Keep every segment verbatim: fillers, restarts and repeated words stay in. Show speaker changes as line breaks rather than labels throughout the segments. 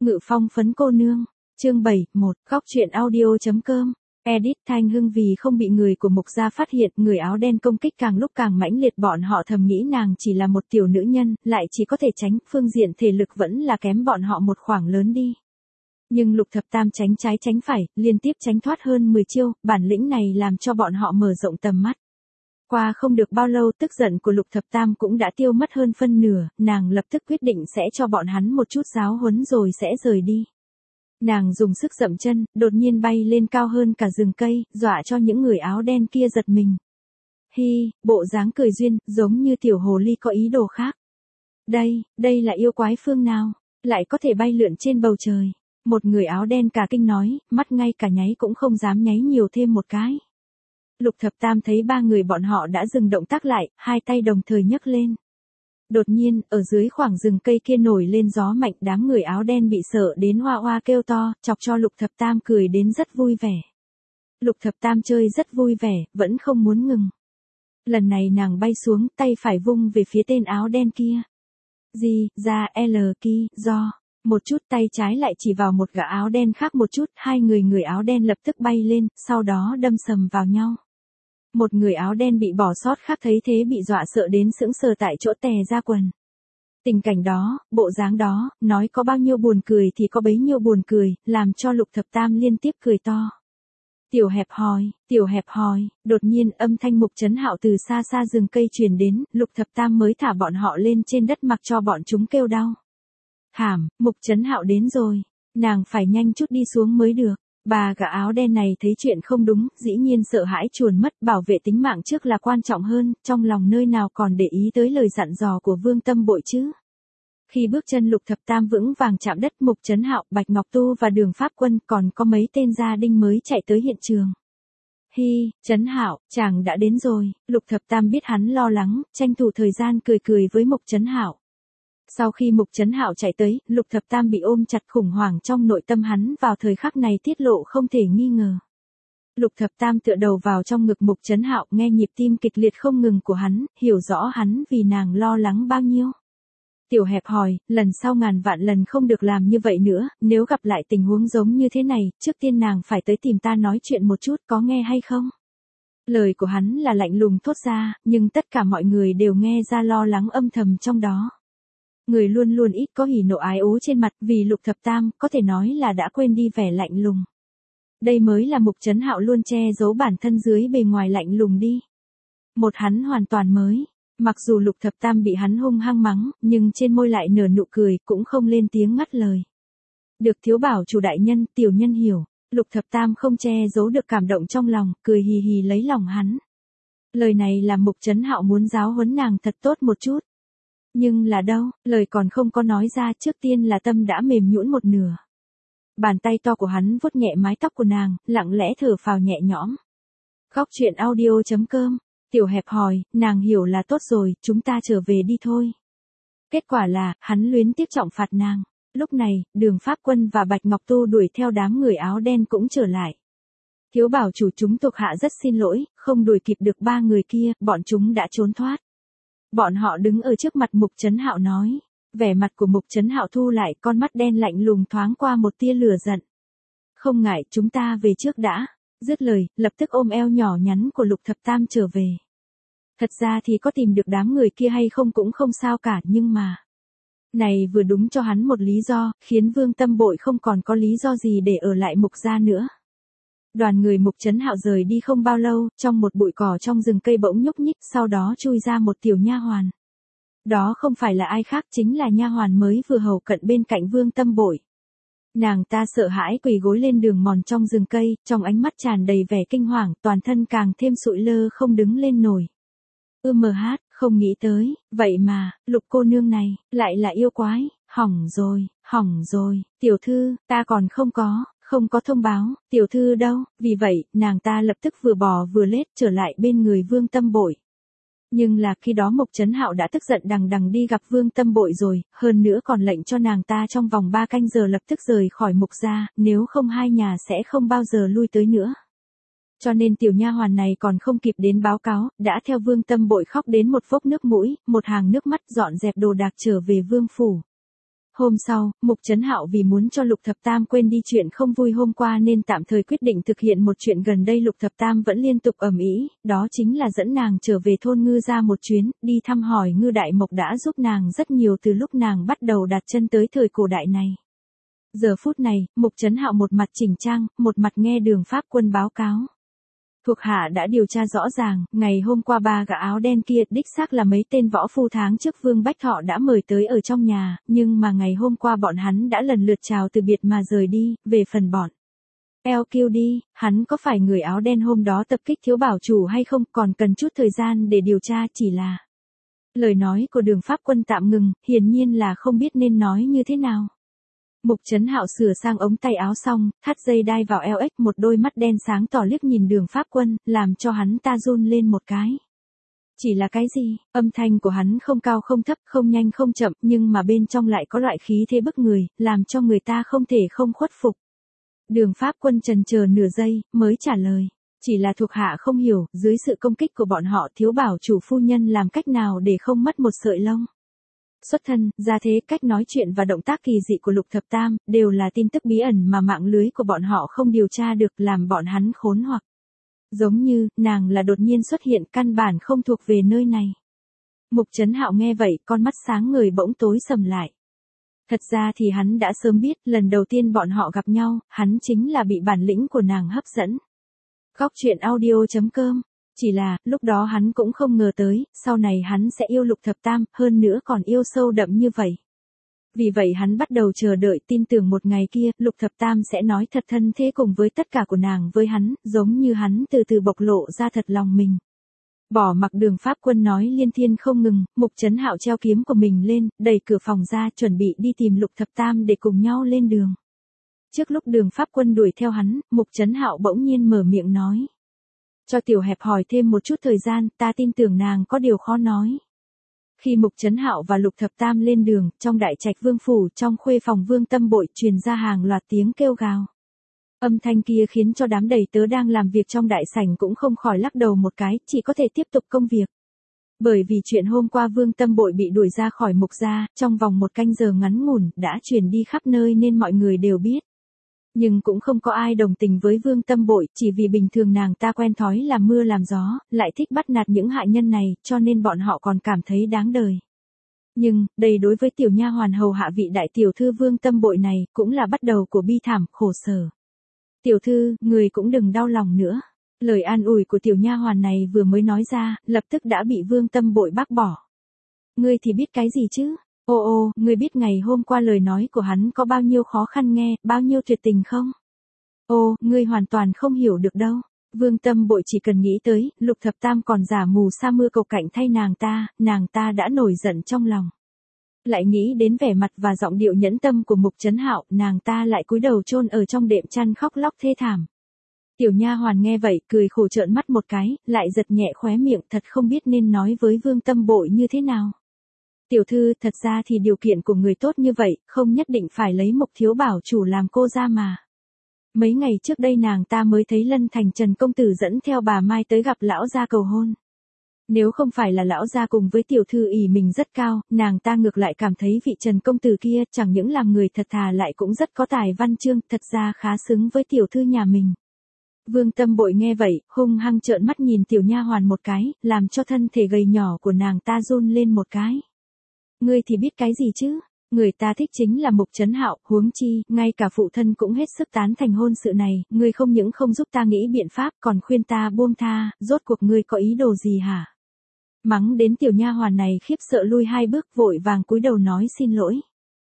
Ngự phong phấn cô nương. Chương bảy, một, góc truyện audio.com. Edit Thanh Hưng vì không bị người của Mục gia phát hiện, người áo đen công kích càng lúc càng mãnh liệt, bọn họ thầm nghĩ nàng chỉ là một tiểu nữ nhân, lại chỉ có thể tránh, phương diện thể lực vẫn là kém bọn họ một khoảng lớn đi. Nhưng Lục Thập Tam tránh trái tránh phải, liên tiếp tránh thoát hơn mười chiêu, bản lĩnh này làm cho bọn họ mở rộng tầm mắt. Qua không được bao lâu, tức giận của Lục Thập Tam cũng đã tiêu mất hơn phân nửa, nàng lập tức quyết định sẽ cho bọn hắn một chút giáo huấn rồi sẽ rời đi. Nàng dùng sức dậm chân, đột nhiên bay lên cao hơn cả rừng cây, dọa cho những người áo đen kia giật mình. Hi, bộ dáng cười duyên, giống như tiểu hồ ly có ý đồ khác. Đây, đây là yêu quái phương nào, lại có thể bay lượn trên bầu trời. Một người áo đen cả kinh nói, mắt ngay cả nháy cũng không dám nháy nhiều thêm một cái. Lục Thập Tam thấy ba người bọn họ đã dừng động tác lại, hai tay đồng thời nhấc lên. Đột nhiên, ở dưới khoảng rừng cây kia nổi lên gió mạnh, đám người áo đen bị sợ đến hoa hoa kêu to, chọc cho Lục Thập Tam cười đến rất vui vẻ. Lục Thập Tam chơi rất vui vẻ, vẫn không muốn ngừng. Lần này nàng bay xuống, tay phải vung về phía tên áo đen kia. Gì, ra, L, ki, do. Một chút, tay trái lại chỉ vào một gã áo đen khác một chút, hai người người áo đen lập tức bay lên, sau đó đâm sầm vào nhau. Một người áo đen bị bỏ sót khác thấy thế bị dọa sợ đến sững sờ tại chỗ tè ra quần. Tình cảnh đó, bộ dáng đó, nói có bao nhiêu buồn cười thì có bấy nhiêu buồn cười, làm cho Lục Thập Tam liên tiếp cười to. Tiểu hẹp hòi, tiểu hẹp hòi, đột nhiên âm thanh Mục Trấn Hạo từ xa xa rừng cây truyền đến, Lục Thập Tam mới thả bọn họ lên trên đất mặc cho bọn chúng kêu đau. Thảm, Mục Trấn Hạo đến rồi, nàng phải nhanh chút đi xuống mới được. Bà gã áo đen này thấy chuyện không đúng, dĩ nhiên sợ hãi chuồn mất, bảo vệ tính mạng trước là quan trọng hơn, trong lòng nơi nào còn để ý tới lời dặn dò của Vương Tâm Bội chứ. Khi bước chân Lục Thập Tam vững vàng chạm đất, Mục Trấn Hạo, Bạch Ngọc Tu và Đường Pháp Quân còn có mấy tên gia đinh mới chạy tới hiện trường. Hi, Trấn Hạo, chàng đã đến rồi. Lục Thập Tam biết hắn lo lắng, tranh thủ thời gian cười cười với Mục Trấn Hạo. Sau khi Mục Trấn Hạo chạy tới, Lục Thập Tam bị ôm chặt, khủng hoảng trong nội tâm hắn vào thời khắc này tiết lộ không thể nghi ngờ. Lục Thập Tam tựa đầu vào trong ngực Mục Trấn Hạo, nghe nhịp tim kịch liệt không ngừng của hắn, hiểu rõ hắn vì nàng lo lắng bao nhiêu. Tiểu hẹp hòi, lần sau ngàn vạn lần không được làm như vậy nữa, nếu gặp lại tình huống giống như thế này, trước tiên nàng phải tới tìm ta nói chuyện một chút, có nghe hay không? Lời của hắn là lạnh lùng thốt ra, nhưng tất cả mọi người đều nghe ra lo lắng âm thầm trong đó. Người luôn luôn ít có hỉ nộ ái ố trên mặt, vì Lục Thập Tam có thể nói là đã quên đi vẻ lạnh lùng. Đây mới là Mục Trấn Hạo luôn che giấu bản thân dưới bề ngoài lạnh lùng đi. Một hắn hoàn toàn mới, mặc dù Lục Thập Tam bị hắn hung hăng mắng, nhưng trên môi lại nở nụ cười, cũng không lên tiếng ngắt lời. Được thiếu bảo chủ đại nhân, tiểu nhân hiểu, Lục Thập Tam không che giấu được cảm động trong lòng, cười hì hì lấy lòng hắn. Lời này là Mục Trấn Hạo muốn giáo huấn nàng thật tốt một chút. Nhưng là đâu, lời còn không có nói ra, trước tiên là tâm đã mềm nhũn một nửa. Bàn tay to của hắn vuốt nhẹ mái tóc của nàng, lặng lẽ thở phào nhẹ nhõm. Góc truyện audio.com, tiểu hẹp hòi, nàng hiểu là tốt rồi, chúng ta trở về đi thôi. Kết quả là, hắn luyến tiếc trọng phạt nàng. Lúc này, Đường Pháp Quân và Bạch Ngọc Tu đuổi theo đám người áo đen cũng trở lại. Thiếu bảo chủ, chúng thuộc hạ rất xin lỗi, không đuổi kịp được ba người kia, bọn chúng đã trốn thoát. Bọn họ đứng ở trước mặt Mục Trấn Hạo nói. Vẻ mặt của Mục Trấn Hạo thu lại, con mắt đen lạnh lùng thoáng qua một tia lửa giận. Không ngại, chúng ta về trước đã. Dứt lời, lập tức ôm eo nhỏ nhắn của Lục Thập Tam trở về. Thật ra thì có tìm được đám người kia hay không cũng không sao cả, nhưng mà... Này vừa đúng cho hắn một lý do, khiến Vương Tâm Bội không còn có lý do gì để ở lại Mục gia nữa. Đoàn người Mục Trấn Hạo rời đi không bao lâu, trong một bụi cỏ trong rừng cây bỗng nhúc nhích, sau đó chui ra một tiểu nha hoàn. Đó không phải là ai khác, chính là nha hoàn mới vừa hầu cận bên cạnh Vương Tâm Bội. Nàng ta sợ hãi quỳ gối lên đường mòn trong rừng cây, trong ánh mắt tràn đầy vẻ kinh hoàng, toàn thân càng thêm sụi lơ không đứng lên nổi. Ư mờ hát, không nghĩ tới, vậy mà, Lục cô nương này, lại là yêu quái, hỏng rồi, hỏng rồi, tiểu thư, ta còn không có, không có thông báo, tiểu thư đâu, vì vậy, nàng ta lập tức vừa bò vừa lết trở lại bên người Vương Tâm Bội. Nhưng là khi đó Mục Trấn Hạo đã tức giận đằng đằng đi gặp Vương Tâm Bội rồi, hơn nữa còn lệnh cho nàng ta trong vòng ba canh giờ lập tức rời khỏi Mục gia, nếu không hai nhà sẽ không bao giờ lui tới nữa. Cho nên tiểu nha hoàn này còn không kịp đến báo cáo, đã theo Vương Tâm Bội khóc đến một vốc nước mũi, một hàng nước mắt dọn dẹp đồ đạc trở về vương phủ. Hôm sau, Mục Trấn Hạo vì muốn cho Lục Thập Tam quên đi chuyện không vui hôm qua nên tạm thời quyết định thực hiện một chuyện gần đây Lục Thập Tam vẫn liên tục ầm ĩ, đó chính là dẫn nàng trở về thôn Ngư ra một chuyến, đi thăm hỏi Ngư Đại Mộc đã giúp nàng rất nhiều từ lúc nàng bắt đầu đặt chân tới thời cổ đại này. Giờ phút này, Mục Trấn Hạo một mặt chỉnh trang, một mặt nghe Đường Pháp Quân báo cáo. Thuộc hạ đã điều tra rõ ràng, ngày hôm qua ba gã áo đen kia đích xác là mấy tên võ phu tháng trước Vương Bách Thọ đã mời tới ở trong nhà, nhưng mà ngày hôm qua bọn hắn đã lần lượt chào từ biệt mà rời đi, về phần bọn eo kiêu đi, hắn có phải người áo đen hôm đó tập kích thiếu bảo chủ hay không, còn cần chút thời gian để điều tra, chỉ là... Lời nói của Đường Pháp Quân tạm ngừng, hiển nhiên là không biết nên nói như thế nào. Mục Trấn Hạo sửa sang ống tay áo xong, thắt dây đai vào eo ếch, một đôi mắt đen sáng tỏ liếc nhìn Đường Pháp Quân, làm cho hắn ta run lên một cái. Chỉ là cái gì? Âm thanh của hắn không cao không thấp, không nhanh không chậm, nhưng mà bên trong lại có loại khí thế bức người, làm cho người ta không thể không khuất phục. Đường Pháp Quân trần chờ nửa giây, mới trả lời. Chỉ là thuộc hạ không hiểu, dưới sự công kích của bọn họ thiếu bảo chủ phu nhân làm cách nào để không mất một sợi lông. Xuất thân, gia thế, cách nói chuyện và động tác kỳ dị của Lục Thập Tam, đều là tin tức bí ẩn mà mạng lưới của bọn họ không điều tra được, làm bọn hắn khốn hoặc. Giống như, nàng là đột nhiên xuất hiện, căn bản không thuộc về nơi này. Mục Trấn Hạo nghe vậy, con mắt sáng người bỗng tối sầm lại. Thật ra thì hắn đã sớm biết, lần đầu tiên bọn họ gặp nhau, hắn chính là bị bản lĩnh của nàng hấp dẫn. Góc truyện audio chấm com. Chỉ là, lúc đó hắn cũng không ngờ tới, sau này hắn sẽ yêu Lục Thập Tam, hơn nữa còn yêu sâu đậm như vậy. Vì vậy hắn bắt đầu chờ đợi, tin tưởng một ngày kia, Lục Thập Tam sẽ nói thật thân thế cùng với tất cả của nàng với hắn, giống như hắn từ từ bộc lộ ra thật lòng mình. Bỏ mặc Đường Pháp Quân nói liên thiên không ngừng, Mục Trấn Hạo treo kiếm của mình lên, đẩy cửa phòng ra, chuẩn bị đi tìm Lục Thập Tam để cùng nhau lên đường. Trước lúc Đường Pháp Quân đuổi theo hắn, Mục Trấn Hạo bỗng nhiên mở miệng nói. Cho tiểu hẹp hỏi thêm một chút thời gian, ta tin tưởng nàng có điều khó nói. Khi Mục Trấn Hạo và Lục Thập Tam lên đường, trong đại trạch vương phủ, trong khuê phòng Vương Tâm Bội truyền ra hàng loạt tiếng kêu gào. Âm thanh kia khiến cho đám đầy tớ đang làm việc trong đại sảnh cũng không khỏi lắc đầu một cái, chỉ có thể tiếp tục công việc. Bởi vì chuyện hôm qua Vương Tâm Bội bị đuổi ra khỏi Mục gia, trong vòng một canh giờ ngắn ngủn, đã truyền đi khắp nơi nên mọi người đều biết. Nhưng cũng không có ai đồng tình với Vương Tâm Bội, chỉ vì bình thường nàng ta quen thói làm mưa làm gió, lại thích bắt nạt những hạ nhân này, cho nên bọn họ còn cảm thấy đáng đời. Nhưng, đây đối với tiểu nha hoàn hầu hạ vị đại tiểu thư Vương Tâm Bội này, cũng là bắt đầu của bi thảm, khổ sở. Tiểu thư, người cũng đừng đau lòng nữa. Lời an ủi của tiểu nha hoàn này vừa mới nói ra, lập tức đã bị Vương Tâm Bội bác bỏ. Ngươi thì biết cái gì chứ? Ô ô, ngươi biết ngày hôm qua lời nói của hắn có bao nhiêu khó khăn nghe, bao nhiêu tuyệt tình không? Ô, ngươi hoàn toàn không hiểu được đâu. Vương Tâm Bội chỉ cần nghĩ tới, Lục Thập Tam còn giả mù sa mưa cầu cạnh thay nàng ta, nàng ta đã nổi giận trong lòng. Lại nghĩ đến vẻ mặt và giọng điệu nhẫn tâm của Mục Trấn Hạo, nàng ta lại cúi đầu chôn ở trong đệm chăn khóc lóc thê thảm. Tiểu nha hoàn nghe vậy, cười khổ trợn mắt một cái, lại giật nhẹ khóe miệng, thật không biết nên nói với Vương Tâm Bội như thế nào. Tiểu thư, thật ra thì điều kiện của người tốt như vậy, không nhất định phải lấy Mục thiếu bảo chủ làm cô ra mà. Mấy ngày trước đây nàng ta mới thấy Lân Thành Trần công tử dẫn theo bà Mai tới gặp lão gia cầu hôn. Nếu không phải là lão gia cùng với tiểu thư ỷ mình rất cao, nàng ta ngược lại cảm thấy vị Trần công tử kia chẳng những làm người thật thà lại cũng rất có tài văn chương, thật ra khá xứng với tiểu thư nhà mình. Vương Tâm Bội nghe vậy, hung hăng trợn mắt nhìn tiểu nha hoàn một cái, làm cho thân thể gầy nhỏ của nàng ta run lên một cái. Ngươi thì biết cái gì chứ? Người ta thích chính là Mục Trấn Hạo, huống chi, ngay cả phụ thân cũng hết sức tán thành hôn sự này, ngươi không những không giúp ta nghĩ biện pháp, còn khuyên ta buông tha, rốt cuộc ngươi có ý đồ gì hả? Mắng đến tiểu nha hoàn này khiếp sợ lui hai bước, vội vàng cúi đầu nói xin lỗi.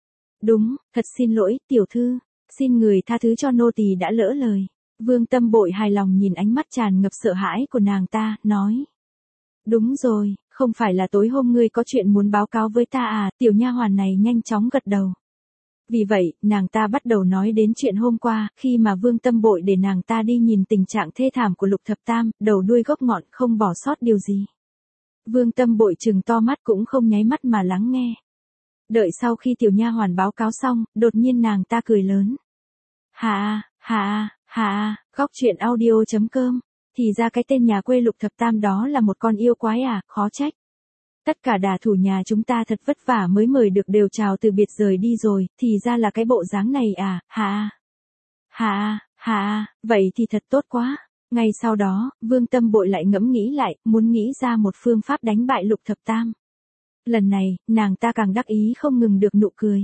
Đúng, thật xin lỗi, tiểu thư, xin người tha thứ cho nô tỳ đã lỡ lời. Vương Tâm Bội hài lòng nhìn ánh mắt tràn ngập sợ hãi của nàng ta, nói. Đúng rồi, không phải là tối hôm ngươi có chuyện muốn báo cáo với ta à, tiểu nha hoàn này nhanh chóng gật đầu. Vì vậy, nàng ta bắt đầu nói đến chuyện hôm qua, khi mà Vương Tâm Bội để nàng ta đi nhìn tình trạng thê thảm của Lục Thập Tam, đầu đuôi gốc ngọn không bỏ sót điều gì. Vương Tâm Bội trừng to mắt cũng không nháy mắt mà lắng nghe. Đợi sau khi tiểu nha hoàn báo cáo xong, đột nhiên nàng ta cười lớn. Hà, hà, hà, góc truyện audio chấm com. Thì ra cái tên nhà quê Lục Thập Tam đó là một con yêu quái à, khó trách. Tất cả đả thủ nhà chúng ta thật vất vả mới mời được đều chào từ biệt rời đi rồi, thì ra là cái bộ dáng này à, hà hà hà, vậy thì thật tốt quá. Ngay sau đó, Vương Tâm Bội lại ngẫm nghĩ lại, muốn nghĩ ra một phương pháp đánh bại Lục Thập Tam. Lần này, nàng ta càng đắc ý không ngừng được nụ cười.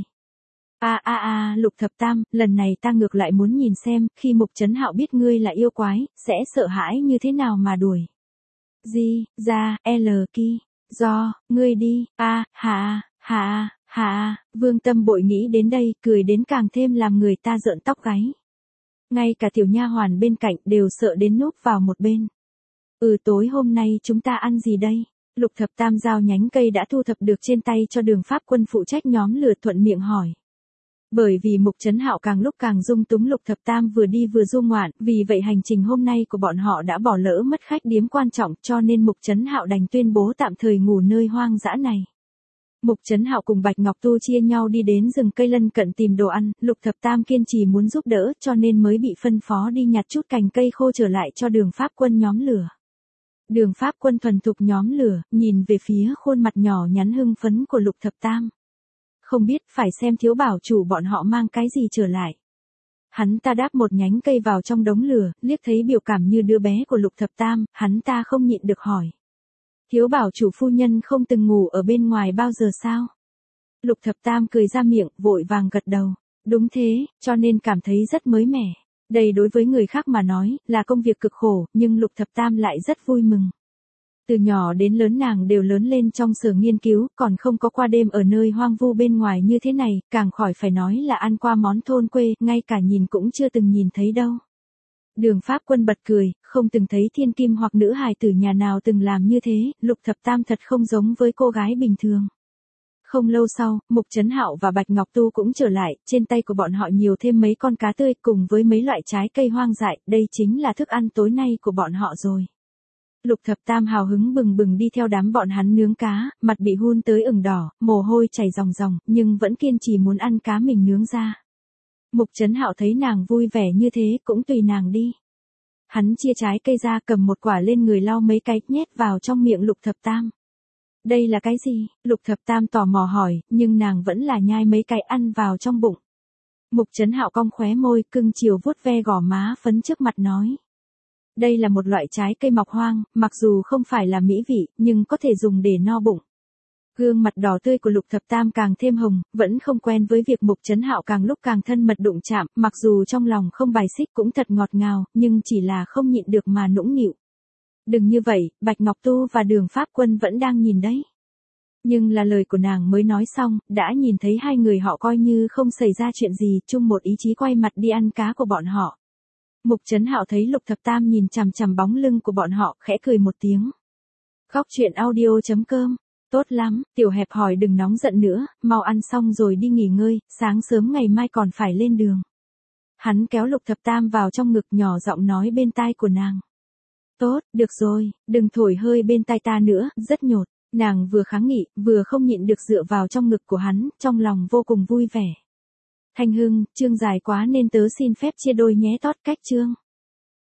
A a a, Lục Thập Tam, lần này ta ngược lại muốn nhìn xem, khi Mục Trấn Hạo biết ngươi là yêu quái, sẽ sợ hãi như thế nào mà đuổi. Di, ra, L, ki, do, ngươi đi, a, hà, hà, hà, Vương Tâm Bội nghĩ đến đây, cười đến càng thêm làm người ta rợn tóc gáy. Ngay cả tiểu nha hoàn bên cạnh đều sợ đến núp vào một bên. Ừ, tối hôm nay chúng ta ăn gì đây? Lục Thập Tam giao nhánh cây đã thu thập được trên tay cho Đường Pháp Quân phụ trách nhóm lửa thuận miệng hỏi. Bởi vì Mục Trấn Hạo càng lúc càng dung túng Lục Thập Tam vừa đi vừa du ngoạn, vì vậy hành trình hôm nay của bọn họ đã bỏ lỡ mất khách điếm quan trọng, cho nên Mục Trấn Hạo đành tuyên bố tạm thời ngủ nơi hoang dã này. Mục Trấn Hạo cùng Bạch Ngọc Tu chia nhau đi đến rừng cây lân cận tìm đồ ăn, Lục Thập Tam kiên trì muốn giúp đỡ, cho nên mới bị phân phó đi nhặt chút cành cây khô trở lại cho Đường Pháp Quân nhóm lửa. Đường Pháp Quân thuần thục nhóm lửa, nhìn về phía khuôn mặt nhỏ nhắn hưng phấn của Lục Thập Tam. Không biết phải xem thiếu bảo chủ bọn họ mang cái gì trở lại. Hắn ta đáp một nhánh cây vào trong đống lửa, liếc thấy biểu cảm như đứa bé của Lục Thập Tam, hắn ta không nhịn được hỏi. Thiếu bảo chủ phu nhân không từng ngủ ở bên ngoài bao giờ sao? Lục Thập Tam cười ra miệng, vội vàng gật đầu. Đúng thế, cho nên cảm thấy rất mới mẻ. Đây đối với người khác mà nói, là công việc cực khổ, nhưng Lục Thập Tam lại rất vui mừng. Từ nhỏ đến lớn nàng đều lớn lên trong sở nghiên cứu, còn không có qua đêm ở nơi hoang vu bên ngoài như thế này, càng khỏi phải nói là ăn qua món thôn quê, ngay cả nhìn cũng chưa từng nhìn thấy đâu. Đường Pháp Quân bật cười, không từng thấy thiên kim hoặc nữ hài tử nhà nào từng làm như thế, Lục Thập Tam thật không giống với cô gái bình thường. Không lâu sau, Mục Trấn Hạo và Bạch Ngọc Tu cũng trở lại, trên tay của bọn họ nhiều thêm mấy con cá tươi cùng với mấy loại trái cây hoang dại, đây chính là thức ăn tối nay của bọn họ rồi. Lục Thập Tam hào hứng bừng bừng đi theo đám bọn hắn nướng cá, mặt bị hun tới ửng đỏ, mồ hôi chảy ròng ròng, nhưng vẫn kiên trì muốn ăn cá mình nướng ra. Mục Trấn Hạo thấy nàng vui vẻ như thế, cũng tùy nàng đi. Hắn chia trái cây ra cầm một quả lên người lau mấy cái nhét vào trong miệng Lục Thập Tam. Đây là cái gì? Lục Thập Tam tò mò hỏi, nhưng nàng vẫn là nhai mấy cái ăn vào trong bụng. Mục Trấn Hạo cong khóe môi, cưng chiều vuốt ve gò má phấn trước mặt nói. Đây là một loại trái cây mọc hoang, mặc dù không phải là mỹ vị, nhưng có thể dùng để no bụng. Gương mặt đỏ tươi của Lục Thập Tam càng thêm hồng, vẫn không quen với việc Mục Trấn Hạo càng lúc càng thân mật đụng chạm, mặc dù trong lòng không bài xích cũng thật ngọt ngào, nhưng chỉ là không nhịn được mà nũng nịu. Đừng như vậy, Bạch Ngọc Tu và Đường Pháp Quân vẫn đang nhìn đấy. Nhưng là lời của nàng mới nói xong, đã nhìn thấy hai người họ coi như không xảy ra chuyện gì, chung một ý chí quay mặt đi ăn cá của bọn họ. Mục Trấn Hạo thấy Lục Thập Tam nhìn chằm chằm bóng lưng của bọn họ, khẽ cười một tiếng. Góc truyện audio chấm com. Tốt lắm, tiểu hẹp hỏi đừng nóng giận nữa, mau ăn xong rồi đi nghỉ ngơi, sáng sớm ngày mai còn phải lên đường. Hắn kéo Lục Thập Tam vào trong ngực nhỏ giọng nói bên tai của nàng. Tốt, được rồi, đừng thổi hơi bên tai ta nữa, rất nhột. Nàng vừa kháng nghị, vừa không nhịn được dựa vào trong ngực của hắn, trong lòng vô cùng vui vẻ. Thanh Hưng, chương dài quá nên tớ xin phép chia đôi nhé tót cách chương.